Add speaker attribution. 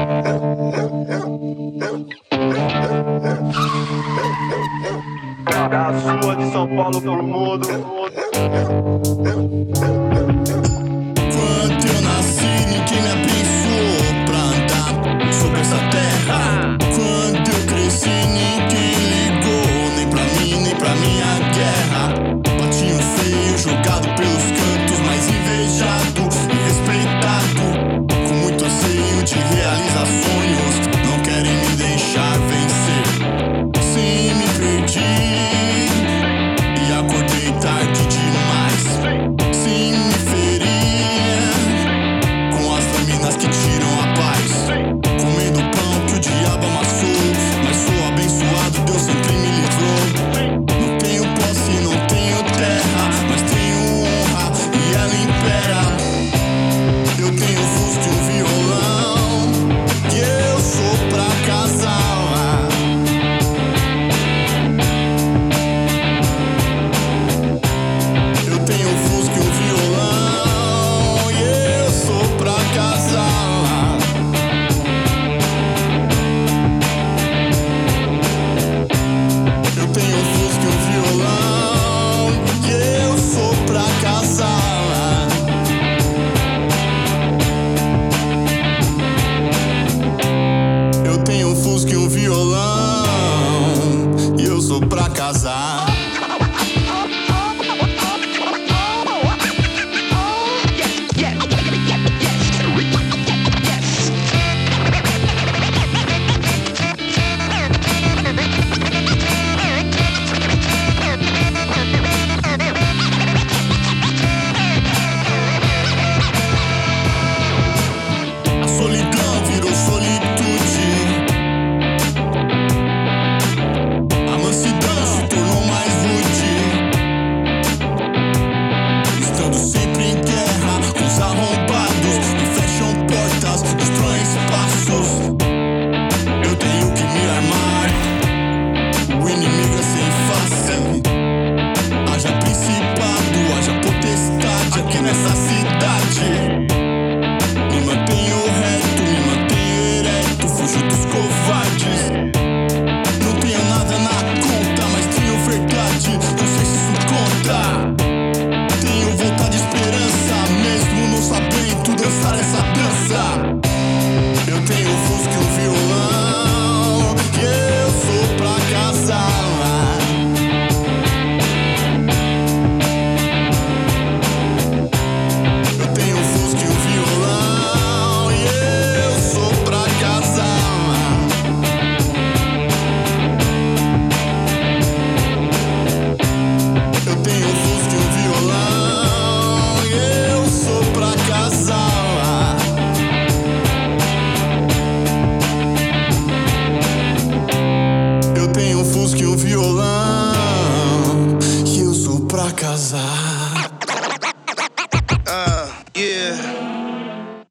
Speaker 1: Da sua de São Paulo pro mundo.
Speaker 2: Quando eu nasci, ninguém me abençoou pra andar sobre essa terra. Quando eu cresci, ninguém ligou, nem pra mim, nem pra minha guerra. Batinho feio, jogado pelos cantos, mas invejado e respeitado. Com muito anseio de realizar sonhos, não querem me deixar vencer. Sim, me perdi e acordei tarde demais. Sim, me feri com as lâminas que tiram a paz. Comendo pão que o diabo amassou, mas sou abençoado, Deus sempre me livrou. Não tenho posse, não tenho terra, mas tenho honra e ela impera. Eu tenho fusca e um violão, e eu sou pra casar. Eu tenho um fusca e um violão, e eu sou pra casar. Eu tenho um fusca e um violão, e eu sou pra casar. Eu tenho um fusca e um violão, e eu sou pra casar. A solidão virou solitude, a mansidão se tornou mais rude. Estando sempre em guerra com os arrombados que fecham portas, destroem espaços. Eu tenho que me armar, o inimigo é sem face. Haja principado, haja potestade aqui nessa cidade. Me mantenho reto, me mantenho ereto, fujo dos covardes. Não tenho nada na conta, mas tenho verdade, não sei se isso conta. Tenho vontade e esperança, mesmo não sabendo dançar essa dança. Eu tenho um fusca e um violão, e eu sou pra casar. Eu tenho um fusca e um violão, e eu sou pra casar. Eu tenho um fusca e um violão, e eu sou pra casar. Eu tenho um fusca e um violão, e eu sou pra casar.